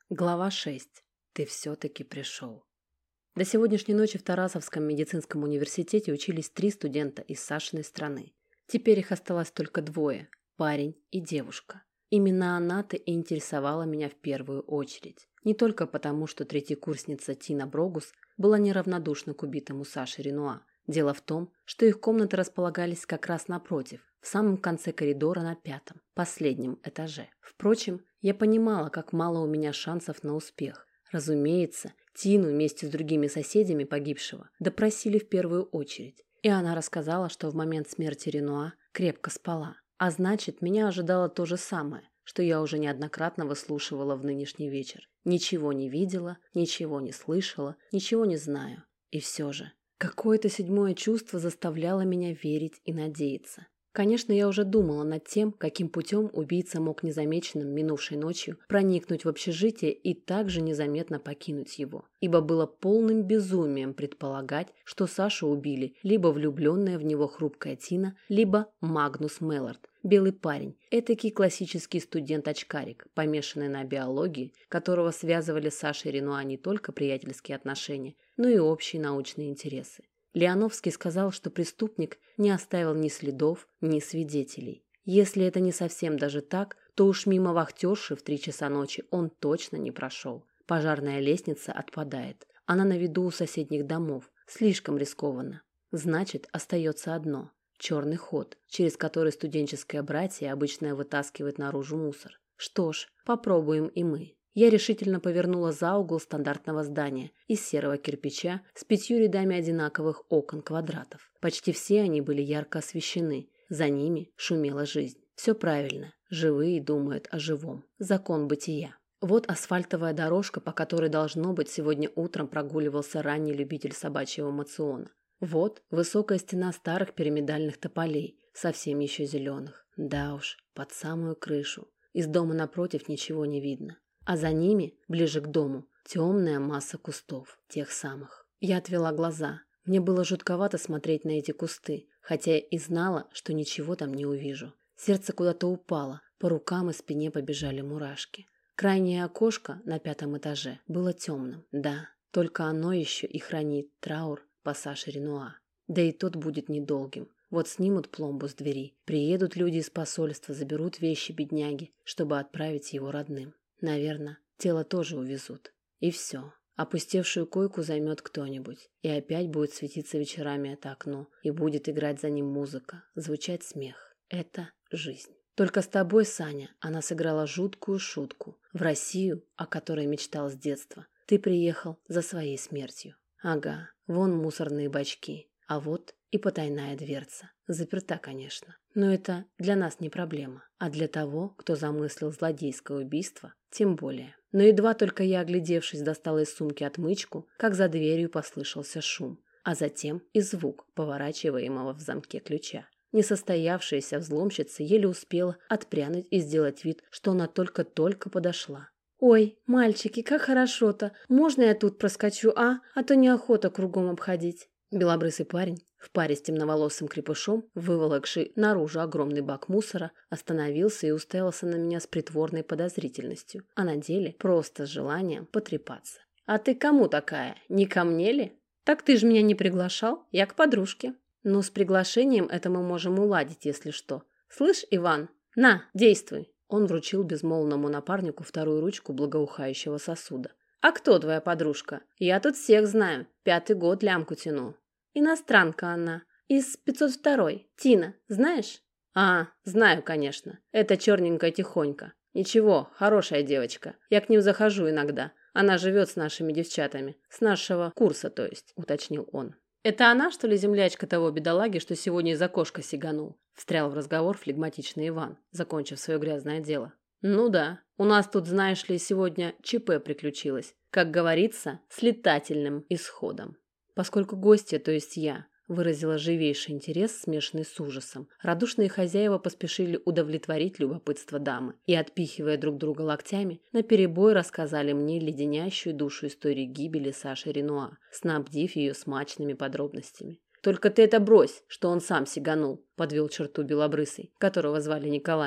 Глава 6. Ты все-таки пришел. До сегодняшней ночи в Тарасовском медицинском университете учились 3 студента из Сашиной страны. Теперь их осталось только 2 – парень и девушка. Именно она-то и интересовала меня в первую очередь. Не только потому, что третьекурсница Тина Брогус была неравнодушна к убитому Саше Ренуа. Дело в том, что их комнаты располагались как раз напротив, в самом конце коридора на 5-м, последнем этаже. Впрочем, я понимала, как мало у меня шансов на успех. Разумеется, Тину вместе с другими соседями погибшего допросили в первую очередь. И она рассказала, что в момент смерти Ренуа крепко спала. А значит, меня ожидало то же самое, что я уже неоднократно выслушивала в нынешний вечер. Ничего не видела, ничего не слышала, ничего не знаю. И все же, какое-то 7-е чувство заставляло меня верить и надеяться. Конечно, я уже думала над тем, каким путем убийца мог незамеченным минувшей ночью проникнуть в общежитие и также незаметно покинуть его. Ибо было полным безумием предполагать, что Сашу убили либо влюбленная в него хрупкая Тина, либо Магнус Меллард, белый парень, этакий классический студент-очкарик, помешанный на биологии, которого связывали с Сашей Ренуа не только приятельские отношения, но и общие научные интересы. Леоновский сказал, что преступник не оставил ни следов, ни свидетелей. Если это не совсем даже так, то уж мимо вахтерши в 3 часа ночи он точно не прошел. Пожарная лестница отпадает. Она на виду у соседних домов. Слишком рискованно. Значит, остается одно – черный ход, через который студенческое братье обычно вытаскивает наружу мусор. Что ж, попробуем и мы. Я решительно повернула за угол стандартного здания из серого кирпича с 5 рядами одинаковых окон-квадратов. Почти все они были ярко освещены. За ними шумела жизнь. Все правильно. Живые думают о живом. Закон бытия. Вот асфальтовая дорожка, по которой, должно быть, сегодня утром прогуливался ранний любитель собачьего мациона. Вот высокая стена старых пирамидальных тополей, совсем еще зеленых. Да уж, под самую крышу. Из дома напротив ничего не видно. А за ними, ближе к дому, темная масса кустов, тех самых. Я отвела глаза. Мне было жутковато смотреть на эти кусты, хотя и знала, что ничего там не увижу. Сердце куда-то упало, по рукам и спине побежали мурашки. Крайнее окошко на 5-м этаже было темным. Да, только оно еще и хранит траур по Саше Ренуа. Да и тот будет недолгим. Вот снимут пломбу с двери, приедут люди из посольства, заберут вещи бедняги, чтобы отправить его родным. Наверное, тело тоже увезут. И все. Опустевшую койку займет кто-нибудь. И опять будет светиться вечерами это окно. И будет играть за ним музыка. Звучать смех. Это жизнь. Только с тобой, Саня, она сыграла жуткую шутку. В Россию, о которой мечтал с детства. Ты приехал за своей смертью. Ага, вон мусорные бачки. А вот и потайная дверца. Заперта, конечно. Но это для нас не проблема. А для того, кто замыслил злодейское убийство, тем более. Но едва только я, оглядевшись, достала из сумки отмычку, как за дверью послышался шум, а затем и звук поворачиваемого в замке ключа. Несостоявшаяся взломщица еле успела отпрянуть и сделать вид, что она только-только подошла. «Ой, мальчики, как хорошо-то! Можно я тут проскочу, а? А то неохота кругом обходить». Белобрысый парень, в паре с темноволосым крепышом, выволокший наружу огромный бак мусора, остановился и уставился на меня с притворной подозрительностью, а на деле просто с желанием потрепаться. «А ты кому такая? Не ко мне ли? Так ты ж меня не приглашал, я к подружке». «Ну, с приглашением это мы можем уладить, если что. Слышь, Иван, на, действуй!» Он вручил безмолвному напарнику 2-ю ручку благоухающего сосуда. «А кто твоя подружка? Я тут всех знаю, 5-й год лямку тяну». «Иностранка она. Из 502-й. Тина, знаешь?» «А, знаю, конечно. Это черненькая тихонька. Ничего, хорошая девочка. Я к ним захожу иногда. Она живет с нашими девчатами. С нашего курса, то есть», — уточнил он. «Это она, что ли, землячка того бедолаги, что сегодня из окошка сиганул?» — встрял в разговор флегматичный Иван, закончив свое грязное дело. «Ну да. У нас тут, знаешь ли, сегодня ЧП приключилось. Как говорится, с летательным исходом». Поскольку гостья, то есть я, выразила живейший интерес, смешанный с ужасом, радушные хозяева поспешили удовлетворить любопытство дамы и, отпихивая друг друга локтями, наперебой рассказали мне леденящую душу историю гибели Саши Ренуа, снабдив ее смачными подробностями. «Только ты это брось, что он сам сиганул», — подвел черту Белобрысый, которого звали Николаем.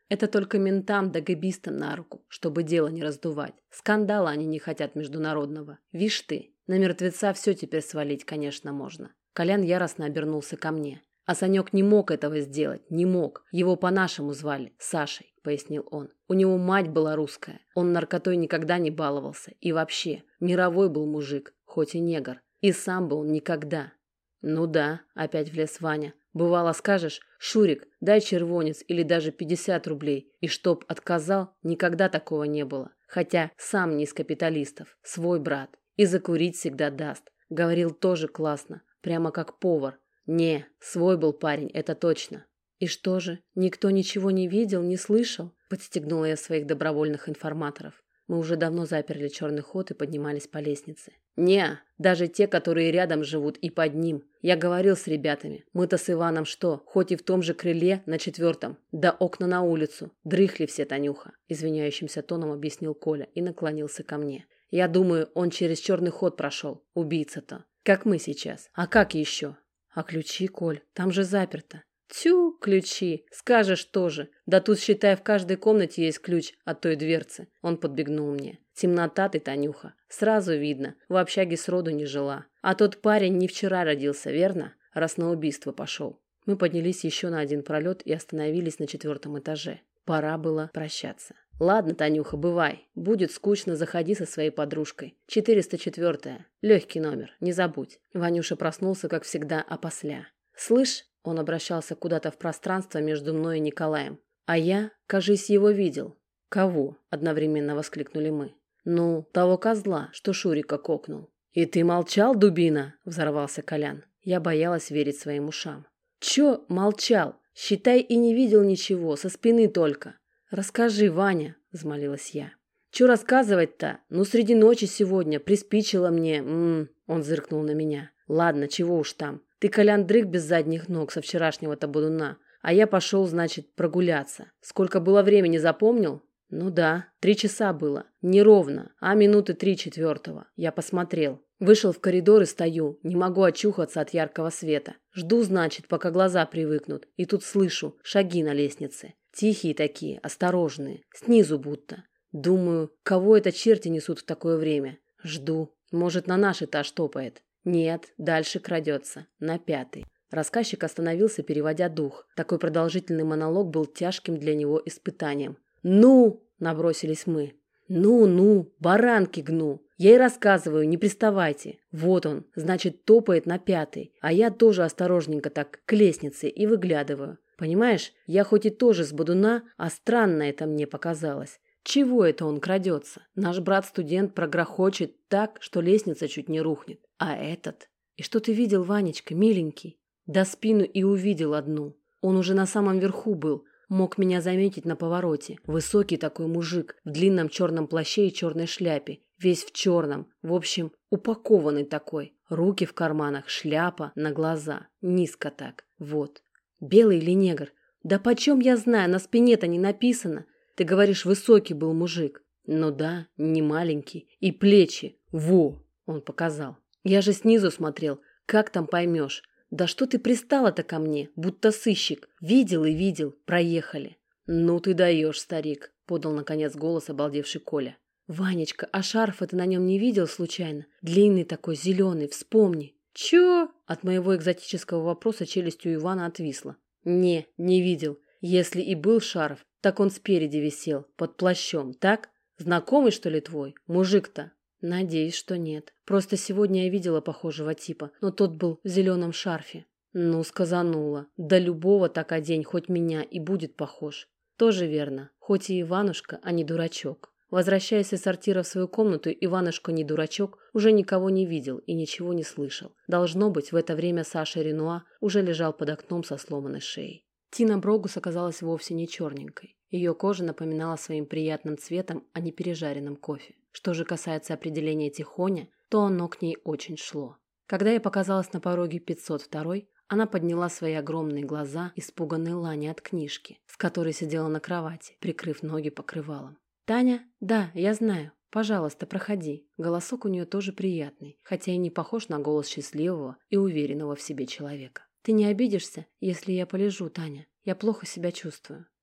Это только ментам да гэбистам на руку, чтобы дело не раздувать. Скандала они не хотят международного. Вишь ты, на мертвеца все теперь свалить, конечно, можно. Колян яростно обернулся ко мне. А Санек не мог этого сделать, не мог. Его по-нашему звали, Сашей, пояснил он. У него мать была русская. Он наркотой никогда не баловался. И вообще, мировой был мужик, хоть и негр. И сам бы он никогда. Ну да, опять влез Ваня. Бывало скажешь: «Шурик, дай червонец или даже 50 рублей». И чтоб отказал, никогда такого не было. Хотя сам не из капиталистов, свой брат. И закурить всегда даст. Говорил тоже классно, прямо как повар. Не, свой был парень, это точно. И что же, никто ничего не видел, не слышал? Подстегнула я своих добровольных информаторов. Мы уже давно заперли черный ход и поднимались по лестнице. Не, даже те, которые рядом живут и под ним. Я говорил с ребятами. Мы-то с Иваном что, хоть и в том же крыле на 4-м, да окна на улицу. Дрыхли все, Танюха, извиняющимся тоном объяснил Коля и наклонился ко мне. Я думаю, он через черный ход прошел, убийца-то. Как мы сейчас. А как еще? А ключи, Коль, там же заперто. Тю, ключи, скажешь тоже. Да тут, считай, в каждой комнате есть ключ от той дверцы. Он подбегнул мне. Темнота ты, Танюха. Сразу видно, в общаге сроду не жила. А тот парень не вчера родился, верно? Раз на убийство пошел. Мы поднялись еще на один пролет и остановились на 4-м этаже. Пора было прощаться. Ладно, Танюха, бывай. Будет скучно, заходи со своей подружкой. 404-я. Легкий номер, не забудь. Ванюша проснулся, как всегда, опосля. Слышь, он обращался куда-то в пространство между мной и Николаем. А я, кажись, его видел. Кого? Одновременно воскликнули мы. Ну, того козла, что Шурика кокнул. И ты молчал, дубина? Взорвался Колян. Я боялась верить своим ушам. Че молчал? Считай, и не видел ничего, со спины только. Расскажи, Ваня, взмолилась я. Че рассказывать-то? Ну, среди ночи сегодня приспичило мне. Он зыркнул на меня. Ладно, чего уж там. Ты, Колян, дрых без задних ног со вчерашнего-то бодуна. А я пошел, значит, прогуляться. Сколько было времени, запомнил? Ну да, 3 часа было. Не ровно, а минуты 3 4-го. Я посмотрел. Вышел в коридор и стою. Не могу очухаться от яркого света. Жду, значит, пока глаза привыкнут. И тут слышу шаги на лестнице. Тихие такие, осторожные. Снизу будто. Думаю, кого это черти несут в такое время? Жду. Может, на наш этаж топает. Нет, дальше крадется. На 5-й. Рассказчик остановился, переводя дух. Такой продолжительный монолог был тяжким для него испытанием. «Ну!» – набросились мы. «Ну, баранки гну! Я и рассказываю, не приставайте. Вот он, значит, топает на 5-й. А я тоже осторожненько так к лестнице и выглядываю. Понимаешь, я хоть и тоже с бодуна, а странно это мне показалось. Чего это он крадется? Наш брат-студент прогрохочет так, что лестница чуть не рухнет. А этот? И что ты видел, Ванечка, миленький? Да спину и увидел одну. Он уже на самом верху был. Мог меня заметить на повороте. Высокий такой мужик, в длинном черном плаще и черной шляпе. Весь в черном. В общем, упакованный такой. Руки в карманах, шляпа на глаза. Низко так. Вот. Белый или негр? Да почем я знаю, на спине-то не написано. Ты говоришь, высокий был мужик. Ну да, не маленький. И плечи. Во! Он показал. Я же снизу смотрел. Как там поймешь? Да что ты пристала-то ко мне, будто сыщик. Видел и видел. Проехали. Ну ты даешь, старик, подал наконец голос обалдевший Коля. Ванечка, а шарф ты на нем не видел случайно? Длинный такой, зеленый, вспомни. Чё? От моего экзотического вопроса челюсть у Ивана отвисла. Не видел. Если и был шарф, так он спереди висел, под плащом, так? Знакомый, что ли, твой? Мужик-то? Надеюсь, что нет. Просто сегодня я видела похожего типа, но тот был в зеленом шарфе. Ну, сказанула. Да любого так одень, хоть меня, и будет похож. Тоже верно. Хоть и Иванушка, а не дурачок. Возвращаясь из сортира в свою комнату, Иванушка не дурачок, уже никого не видел и ничего не слышал. Должно быть, в это время Саша Ренуа уже лежал под окном со сломанной шеей. Тина Брогус оказалась вовсе не черненькой. Ее кожа напоминала своим приятным цветом о непережаренном кофе. Что же касается определения тихоня, то оно к ней очень шло. Когда я показалась на пороге 502-й, она подняла свои огромные глаза, испуганные Лани от книжки, с которой сидела на кровати, прикрыв ноги покрывалом. «Таня? Да, я знаю. Пожалуйста, проходи». Голосок у нее тоже приятный, хотя и не похож на голос счастливого и уверенного в себе человека. «Ты не обидишься, если я полежу, Таня? Я плохо себя чувствую».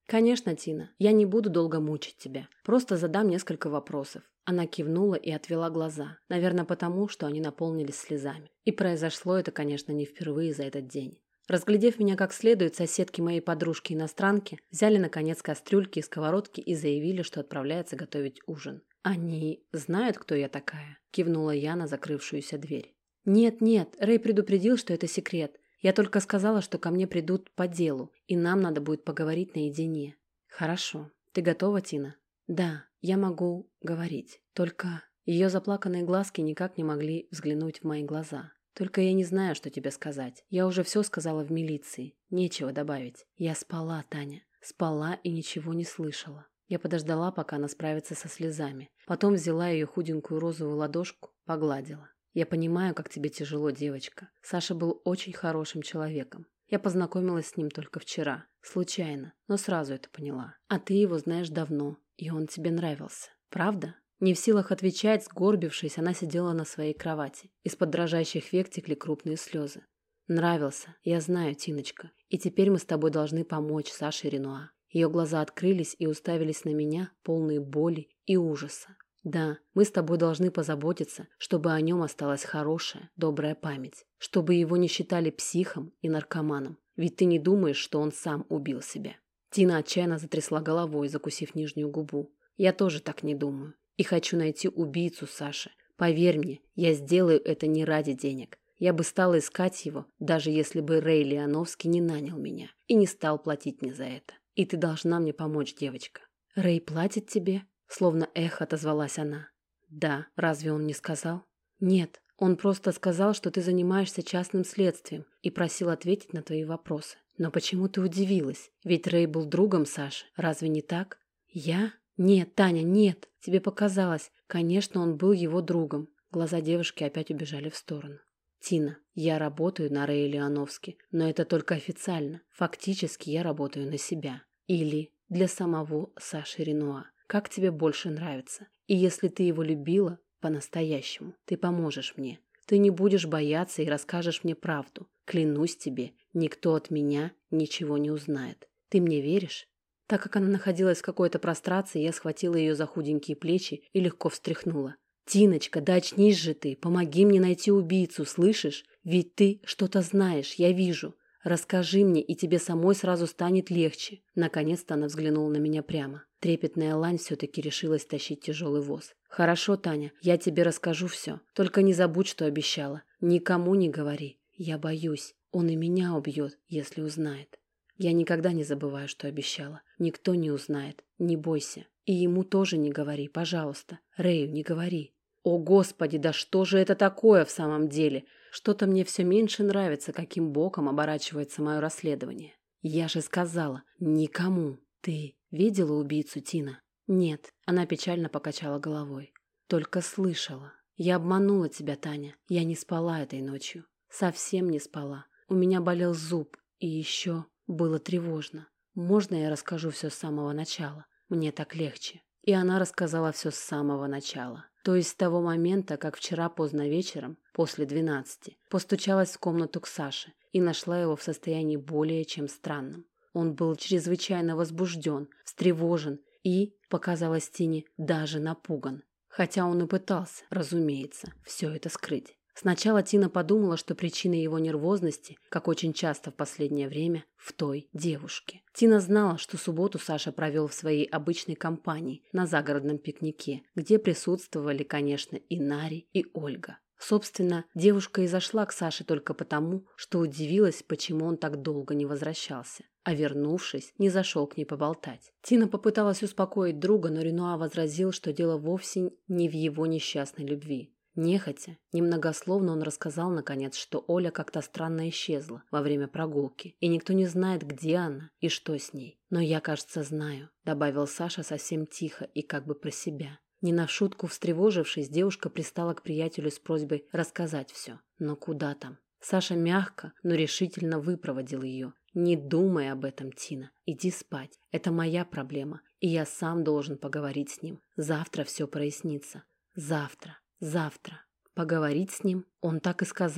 «Конечно, Тина, я не буду долго мучить тебя. Просто задам несколько вопросов». Она кивнула и отвела глаза, наверное, потому, что они наполнились слезами. И произошло это, конечно, не впервые за этот день. Разглядев меня как следует, соседки моей подружки-иностранки взяли, наконец, кастрюльки и сковородки и заявили, что отправляются готовить ужин. «Они знают, кто я такая?» – кивнула я на закрывшуюся дверь. «Нет, Рэй предупредил, что это секрет. Я только сказала, что ко мне придут по делу, и нам надо будет поговорить наедине». «Хорошо. Ты готова, Тина?» «Да, я могу говорить. Только...» Ее заплаканные глазки никак не могли взглянуть в мои глаза. «Только я не знаю, что тебе сказать. Я уже все сказала в милиции. Нечего добавить. Я спала, Таня. Спала и ничего не слышала». Я подождала, пока она справится со слезами. Потом взяла ее худенькую розовую ладошку, погладила. «Я понимаю, как тебе тяжело, девочка. Саша был очень хорошим человеком. Я познакомилась с ним только вчера. Случайно, но сразу это поняла. А ты его знаешь давно, и он тебе нравился. Правда?» Не в силах отвечать, сгорбившись, она сидела на своей кровати. Из-под дрожащих век текли крупные слезы. «Нравился, я знаю, Тиночка. И теперь мы с тобой должны помочь Саше Ренуа». Ее глаза открылись и уставились на меня, полные боли и ужаса. «Да, мы с тобой должны позаботиться, чтобы о нем осталась хорошая, добрая память. Чтобы его не считали психом и наркоманом. Ведь ты не думаешь, что он сам убил себя». Тина отчаянно затрясла головой, закусив нижнюю губу. «Я тоже так не думаю. И хочу найти убийцу Саши. Поверь мне, я сделаю это не ради денег. Я бы стала искать его, даже если бы Рэй Леоновский не нанял меня и не стал платить мне за это. И ты должна мне помочь, девочка». «Рэй платит тебе?» Словно эхо отозвалась она. «Да, разве он не сказал?» «Нет, он просто сказал, что ты занимаешься частным следствием и просил ответить на твои вопросы. Но почему ты удивилась? Ведь Рэй был другом Саши, разве не так?» «Я? Нет, Таня, нет, тебе показалось. Конечно, он был его другом». Глаза девушки опять убежали в сторону. «Тина, я работаю на Рэя Леоновски, но это только официально. Фактически я работаю на себя. Или для самого Саши Ренуа. Как тебе больше нравится? И если ты его любила по-настоящему, ты поможешь мне. Ты не будешь бояться и расскажешь мне правду. Клянусь тебе, никто от меня ничего не узнает. Ты мне веришь?» Так как она находилась в какой-то прострации, я схватила ее за худенькие плечи и легко встряхнула. «Тиночка, да очнись же ты, помоги мне найти убийцу, слышишь? Ведь ты что-то знаешь, я вижу. Расскажи мне, и тебе самой сразу станет легче». Наконец-то она взглянула на меня прямо. Трепетная лань все-таки решилась тащить тяжелый воз. «Хорошо, Таня, я тебе расскажу все. Только не забудь, что обещала. Никому не говори. Я боюсь, он и меня убьет, если узнает». «Я никогда не забываю, что обещала. Никто не узнает. Не бойся. И ему тоже не говори, пожалуйста. Рэю не говори». «О, Господи, да что же это такое в самом деле? Что-то мне все меньше нравится, каким боком оборачивается мое расследование. Я же сказала, никому. Ты видела убийцу, Тина?» «Нет», — она печально покачала головой. «Только слышала. Я обманула тебя, Таня. Я не спала этой ночью. Совсем не спала. У меня болел зуб. И еще было тревожно. Можно я расскажу все с самого начала? Мне так легче». И она рассказала все с самого начала. То есть с того момента, как вчера поздно вечером, после 12, постучалась в комнату к Саше и нашла его в состоянии более чем странном. Он был чрезвычайно возбужден, встревожен и, показалось Тине, даже напуган. Хотя он и пытался, разумеется, все это скрыть. Сначала Тина подумала, что причина его нервозности, как очень часто в последнее время, в той девушке. Тина знала, что субботу Саша провел в своей обычной компании на загородном пикнике, где присутствовали, конечно, и Нари, и Ольга. Собственно, девушка и зашла к Саше только потому, что удивилась, почему он так долго не возвращался, а вернувшись, не зашел к ней поболтать. Тина попыталась успокоить друга, но Ренуа возразил, что дело вовсе не в его несчастной любви. Нехотя, немногословно он рассказал, наконец, что Оля как-то странно исчезла во время прогулки, и никто не знает, где она и что с ней. «Но я, кажется, знаю», — добавил Саша совсем тихо и как бы про себя. Не на шутку встревожившись, девушка пристала к приятелю с просьбой рассказать все. Но куда там? Саша мягко, но решительно выпроводил ее. «Не думай об этом, Тина. Иди спать. Это моя проблема, и я сам должен поговорить с ним. Завтра все прояснится. Завтра. Поговорить с ним? Он так и сказал?»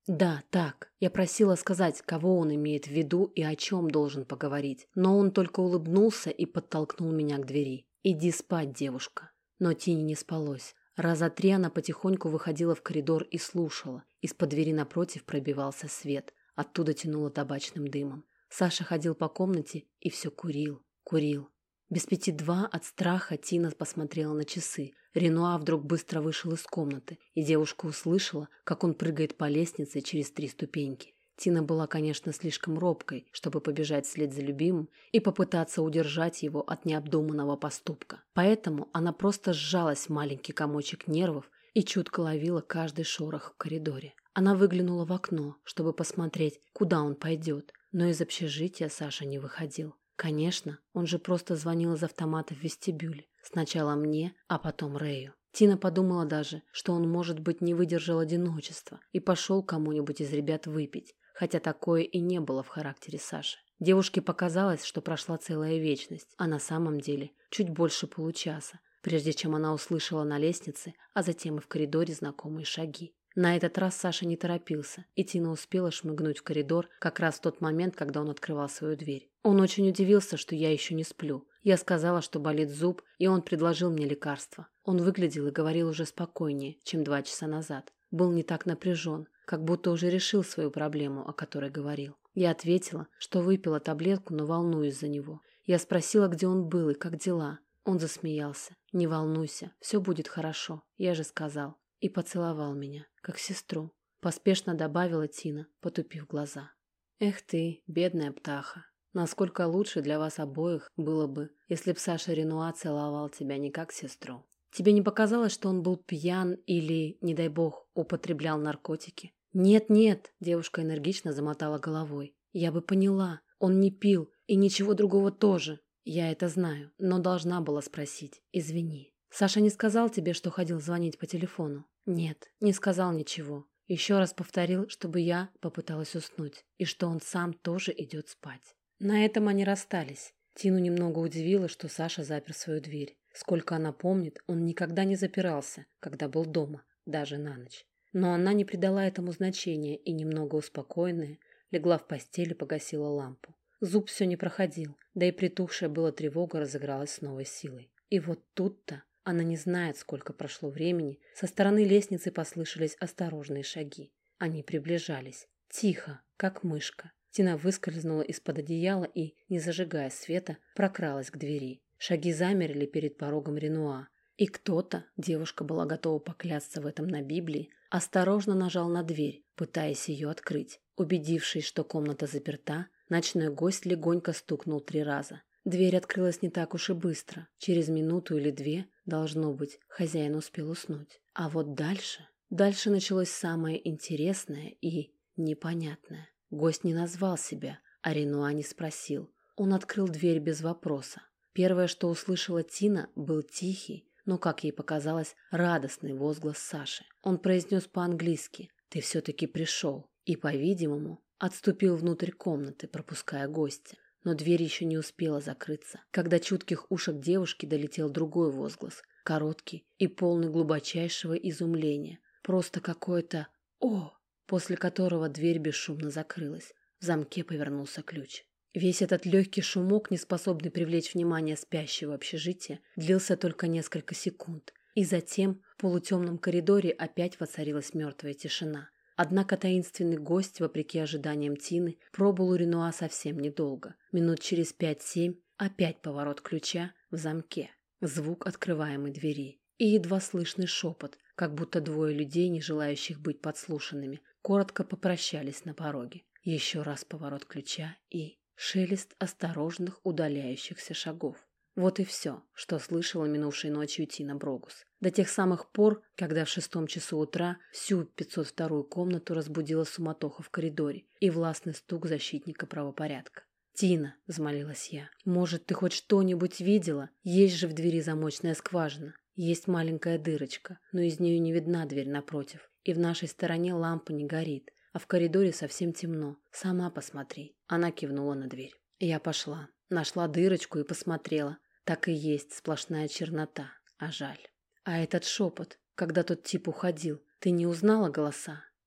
Да, так. Я просила сказать, кого он имеет в виду и о чем должен поговорить. Но он только улыбнулся и подтолкнул меня к двери. «Иди спать, девушка». Но Тине не спалось. Раза 3 она потихоньку выходила в коридор и слушала. Из-под двери напротив пробивался свет. Оттуда тянуло табачным дымом. Саша ходил по комнате и все курил, курил. Без 5:02 от страха Тина посмотрела на часы. Ренуа вдруг быстро вышел из комнаты, и девушка услышала, как он прыгает по лестнице через 3 ступеньки. Тина была, конечно, слишком робкой, чтобы побежать вслед за любимым и попытаться удержать его от необдуманного поступка. Поэтому она просто сжалась в маленький комочек нервов и чутко ловила каждый шорох в коридоре. Она выглянула в окно, чтобы посмотреть, куда он пойдет, но из общежития Саша не выходил. Конечно, он же просто звонил из автомата в вестибюле. Сначала мне, а потом Рэю. Тина подумала даже, что он, может быть, не выдержал одиночества и пошел кому-нибудь из ребят выпить, хотя такое и не было в характере Саши. Девушке показалось, что прошла целая вечность, а на самом деле чуть больше получаса, прежде чем она услышала на лестнице, а затем и в коридоре знакомые шаги. На этот раз Саша не торопился, и Тина успела шмыгнуть в коридор как раз в тот момент, когда он открывал свою дверь. Он очень удивился, что я еще не сплю. Я сказала, что болит зуб, и он предложил мне лекарство. Он выглядел и говорил уже спокойнее, чем 2 часа назад. Был не так напряжен, как будто уже решил свою проблему, о которой говорил. Я ответила, что выпила таблетку, но волнуюсь за него. Я спросила, где он был и как дела. Он засмеялся. «Не волнуйся, все будет хорошо, я же сказал». И поцеловал меня, как сестру. Поспешно добавила Тина, потупив глаза. «Эх ты, бедная птаха. Насколько лучше для вас обоих было бы, если б Саша Ренуа целовал тебя не как сестру. Тебе не показалось, что он был пьян или, не дай бог, употреблял наркотики?» «Нет», – девушка энергично замотала головой. «Я бы поняла. Он не пил, и ничего другого тоже. Я это знаю, но должна была спросить. Извини. Саша не сказал тебе, что ходил звонить по телефону?» «Нет, не сказал ничего. Еще раз повторил, чтобы я попыталась уснуть, и что он сам тоже идет спать». На этом они расстались. Тину немного удивило, что Саша запер свою дверь. Сколько она помнит, он никогда не запирался, когда был дома, даже на ночь. Но она не придала этому значения и, немного успокоенная, легла в постель и погасила лампу. Зуб все не проходил, да и притухшая была тревога разыгралась с новой силой. И вот тут-то, она не знает, сколько прошло времени, со стороны лестницы послышались осторожные шаги. Они приближались. Тихо, как мышка. Тина выскользнула из-под одеяла и, не зажигая света, прокралась к двери. Шаги замерли перед порогом Ренуа. И кто-то, девушка была готова поклясться в этом на Библии, осторожно нажал на дверь, пытаясь ее открыть. Убедившись, что комната заперта, ночной гость легонько стукнул 3 раза. Дверь открылась не так уж и быстро. Через минуту или 2, должно быть, хозяин успел уснуть. А вот дальше началось самое интересное и непонятное. Гость не назвал себя, а Ренуа не спросил. Он открыл дверь без вопроса. Первое, что услышала Тина, был тихий, но, как ей показалось, радостный возглас Саши. Он произнес по-английски: «Ты все-таки пришел», и, по-видимому, отступил внутрь комнаты, пропуская гостя. Но дверь еще не успела закрыться, когда чутких ушек девушки долетел другой возглас, короткий и полный глубочайшего изумления. Просто какое-то «О!», после которого дверь бесшумно закрылась. В замке повернулся ключ. Весь этот легкий шумок, не способный привлечь внимание спящего общежития, длился только несколько секунд. И затем в полутемном коридоре опять воцарилась мертвая тишина. Однако таинственный гость, вопреки ожиданиям Тины, пробыл у Ренуа совсем недолго. Минут через 5-7 опять поворот ключа в замке. Звук открываемой двери. И едва слышный шепот, как будто 2 людей, не желающих быть подслушанными, коротко попрощались на пороге. Еще раз поворот ключа и шелест осторожных удаляющихся шагов. Вот и все, что слышала минувшей ночью Тина Брогус. До тех самых пор, когда в 6 часу утра всю 502-ю комнату разбудила суматоха в коридоре и властный стук защитника правопорядка. «Тина», — взмолилась я, — «может, ты хоть что-нибудь видела? Есть же в двери замочная скважина. Есть маленькая дырочка, но из нее не видна дверь напротив. И в нашей стороне лампа не горит, а в коридоре совсем темно. Сама посмотри». Она кивнула на дверь. Я пошла, нашла дырочку и посмотрела. Так и есть сплошная чернота, а жаль. А этот шепот, когда тот тип уходил, ты не узнала голоса?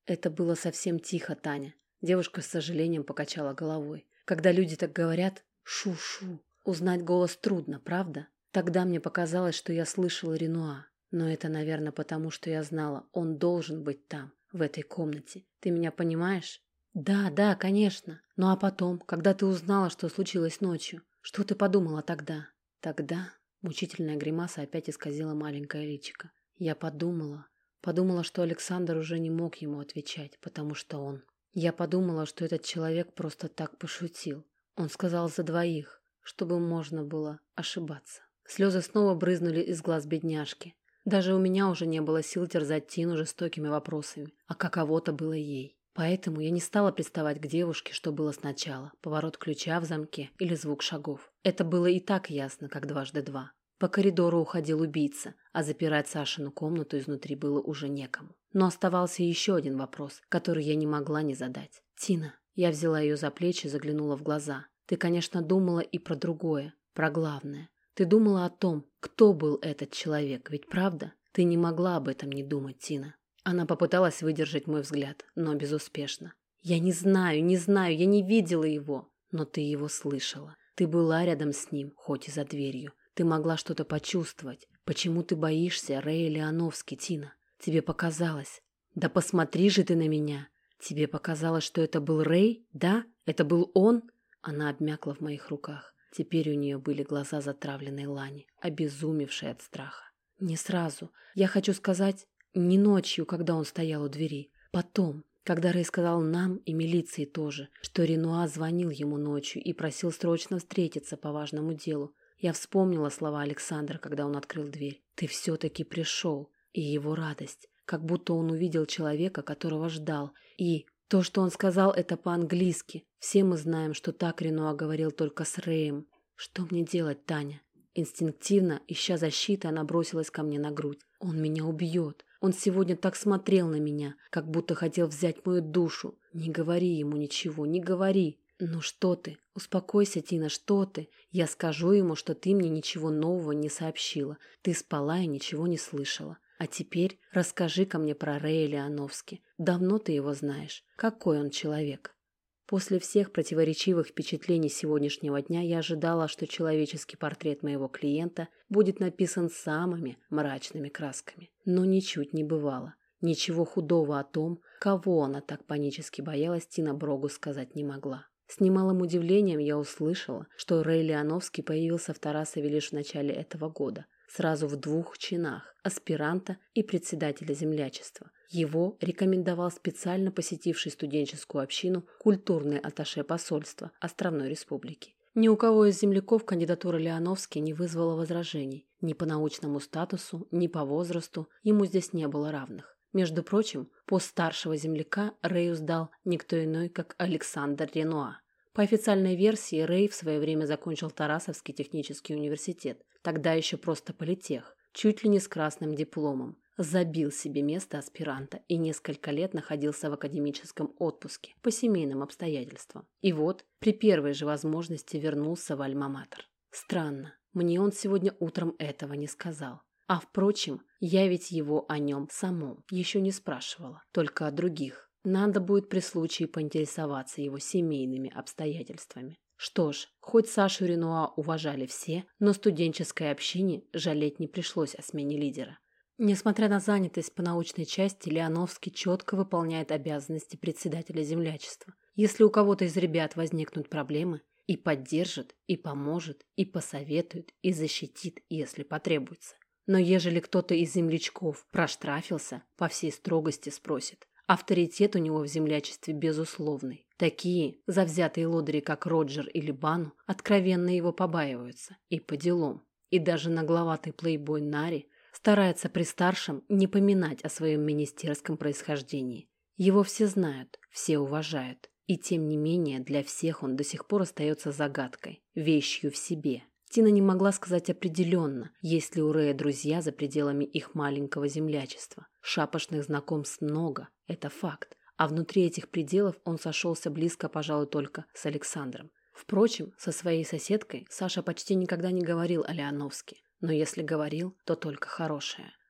Это было совсем тихо, Таня. Девушка с сожалением покачала головой. Когда люди так говорят, шу-шу, узнать голос трудно, правда? Тогда мне показалось, что я слышала Ренуа. Но это, наверное, потому, что я знала, он должен быть там, в этой комнате. Ты меня понимаешь? Да, конечно. Ну а потом, когда ты узнала, что случилось ночью, что ты подумала тогда? Тогда мучительная гримаса опять исказила маленькое личико. Я подумала, что Александр уже не мог ему отвечать, потому что он... Я подумала, что этот человек просто так пошутил. Он сказал за двоих, чтобы можно было ошибаться. Слезы снова брызнули из глаз бедняжки. Даже у меня уже не было сил терзать Тину жестокими вопросами, а каково-то было ей. Поэтому я не стала приставать к девушке, что было сначала, поворот ключа в замке или звук шагов. Это было и так ясно, как 2 × 2. По коридору уходил убийца, а запирать Сашину комнату изнутри было уже некому. Но оставался еще один вопрос, который я не могла не задать. «Тина», я взяла ее за плечи и заглянула в глаза. «Ты, конечно, думала и про другое, про главное. Ты думала о том, кто был этот человек, ведь правда? Ты не могла об этом не думать, Тина». Она попыталась выдержать мой взгляд, но безуспешно. «Я не знаю, я не видела его. Но ты его слышала. Ты была рядом с ним, хоть и за дверью. Ты могла что-то почувствовать. Почему ты боишься Рэя Леоновски, Тина? Тебе показалось. Да посмотри же ты на меня. Тебе показалось, что это был Рэй? Да? Это был он?» Она обмякла в моих руках. Теперь у нее были глаза затравленной лани, обезумевшей от страха. «Не сразу. Я хочу сказать, не ночью, когда он стоял у двери. Потом, когда Рэй сказал нам и милиции тоже, что Ренуа звонил ему ночью и просил срочно встретиться по важному делу. Я вспомнила слова Александра, когда он открыл дверь. Ты все-таки пришел. И его радость. Как будто он увидел человека, которого ждал. И то, что он сказал, это по-английски. Все мы знаем, что так Ренуа говорил только с Рэем. Что мне делать, Таня?» Инстинктивно, ища защиты, она бросилась ко мне на грудь. «Он меня убьет. Он сегодня так смотрел на меня, как будто хотел взять мою душу. Не говори ему ничего, не говори». «Ну что ты? Успокойся, Тина, что ты? Я скажу ему, что ты мне ничего нового не сообщила. Ты спала и ничего не слышала. А теперь расскажи-ка мне про Рэя Леоновски. Давно ты его знаешь. Какой он человек?» После всех противоречивых впечатлений сегодняшнего дня я ожидала, что человеческий портрет моего клиента будет написан самыми мрачными красками. Но ничуть не бывало. Ничего худого о том, кого она так панически боялась, Тина Брогу сказать не могла. С немалым удивлением я услышала, что Рэй Леоновски появился в Тарасове лишь в начале этого года, сразу в 2 чинах – аспиранта и председателя землячества. Его рекомендовал специально посетивший студенческую общину культурный атташе посольства Островной Республики. Ни у кого из земляков кандидатура Леоновски не вызвала возражений. Ни по научному статусу, ни по возрасту ему здесь не было равных. Между прочим, пост старшего земляка Рэю сдал никто иной, как Александр Ренуа. По официальной версии, Рэй в свое время закончил Тарасовский технический университет, тогда еще просто политех, чуть ли не с красным дипломом, забил себе место аспиранта и несколько лет находился в академическом отпуске по семейным обстоятельствам. И вот, при первой же возможности вернулся в Альма-Матер. Странно, мне он сегодня утром этого не сказал. А впрочем, я ведь его о нем самом еще не спрашивала, только о других. Надо будет при случае поинтересоваться его семейными обстоятельствами. Что ж, хоть Сашу Ренуа уважали все, но студенческой общине жалеть не пришлось о смене лидера. Несмотря на занятость по научной части, Леоновский четко выполняет обязанности председателя землячества. Если у кого-то из ребят возникнут проблемы, и поддержит, и поможет, и посоветует, и защитит, если потребуется. Но ежели кто-то из землячков проштрафился, по всей строгости спросит. Авторитет у него в землячестве безусловный. Такие завзятые лодыри, как Роджер или Бану, откровенно его побаиваются. И по делам. И даже нагловатый плейбой Нари старается при старшем не поминать о своем министерском происхождении. Его все знают, все уважают. И тем не менее для всех он до сих пор остается загадкой, вещью в себе. Тина не могла сказать определенно, есть ли у Рэя друзья за пределами их маленького землячества. Шапошных знакомств много, это факт. А внутри этих пределов он сошелся близко, пожалуй, только с Александром. Впрочем, со своей соседкой Саша почти никогда не говорил о Леоновске. Но если говорил, то только хорошее.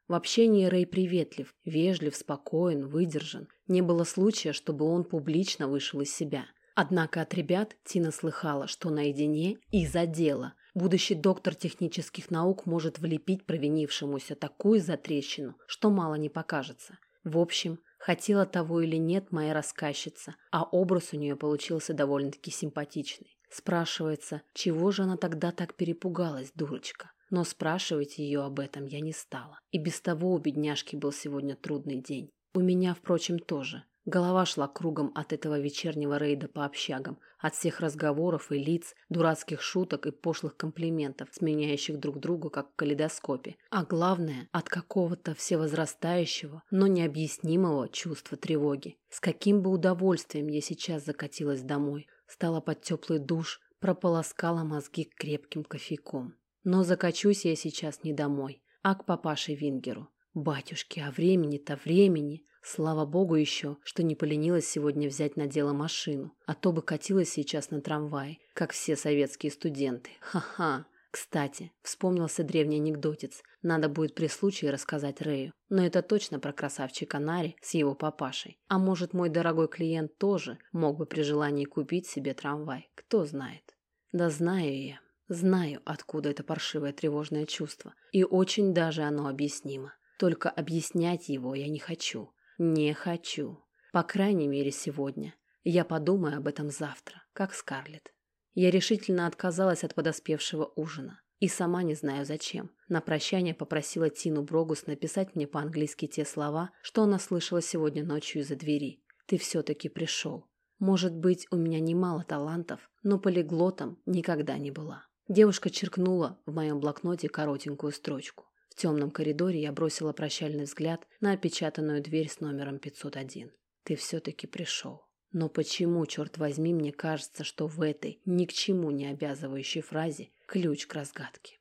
В общении Рэй приветлив, вежлив, спокоен, выдержан. Не было случая, чтобы он публично вышел из себя. Однако от ребят Тина слыхала, что наедине и за дело. Будущий доктор технических наук может влепить провинившемуся такую затрещину, что мало не покажется. В общем, хотела того или нет моя рассказчица, а образ у нее получился довольно-таки симпатичный. Спрашивается, чего же она тогда так перепугалась, дурочка? Но спрашивать ее об этом я не стала. И без того у бедняжки был сегодня трудный день. У меня, впрочем, тоже. Голова шла кругом от этого вечернего рейда по общагам, от всех разговоров и лиц, дурацких шуток и пошлых комплиментов, сменяющих друг друга, как в калейдоскопе. А главное, от какого-то всевозрастающего, но необъяснимого чувства тревоги. С каким бы удовольствием я сейчас закатилась домой, стала под теплый душ, прополоскала мозги крепким кофейком. Но закачусь я сейчас не домой, а к папаше Вингеру. Батюшки, а времени-то времени. Слава богу еще, что не поленилась сегодня взять на дело машину, а то бы катилась сейчас на трамвае, как все советские студенты. Ха-ха. Кстати, вспомнился древний анекдотец. Надо будет при случае рассказать Рэю. Но это точно про красавчика Нари с его папашей. А может, мой дорогой клиент тоже мог бы при желании купить себе трамвай. Кто знает. Да знаю я. Знаю, откуда это паршивое тревожное чувство. И очень даже оно объяснимо. Только объяснять его я не хочу. Не хочу. По крайней мере, сегодня. Я подумаю об этом завтра, как Скарлетт. Я решительно отказалась от подоспевшего ужина. И сама не знаю зачем. На прощание попросила Тину Брогус написать мне по-английски те слова, что она слышала сегодня ночью из-за двери. «Ты все-таки пришел. Может быть, у меня немало талантов, но полиглотом никогда не была». Девушка черкнула в моем блокноте коротенькую строчку. В темном коридоре я бросила прощальный взгляд на опечатанную дверь с номером 501. «Ты все-таки пришел». Но почему, черт возьми, мне кажется, что в этой ни к чему не обязывающей фразе ключ к разгадке?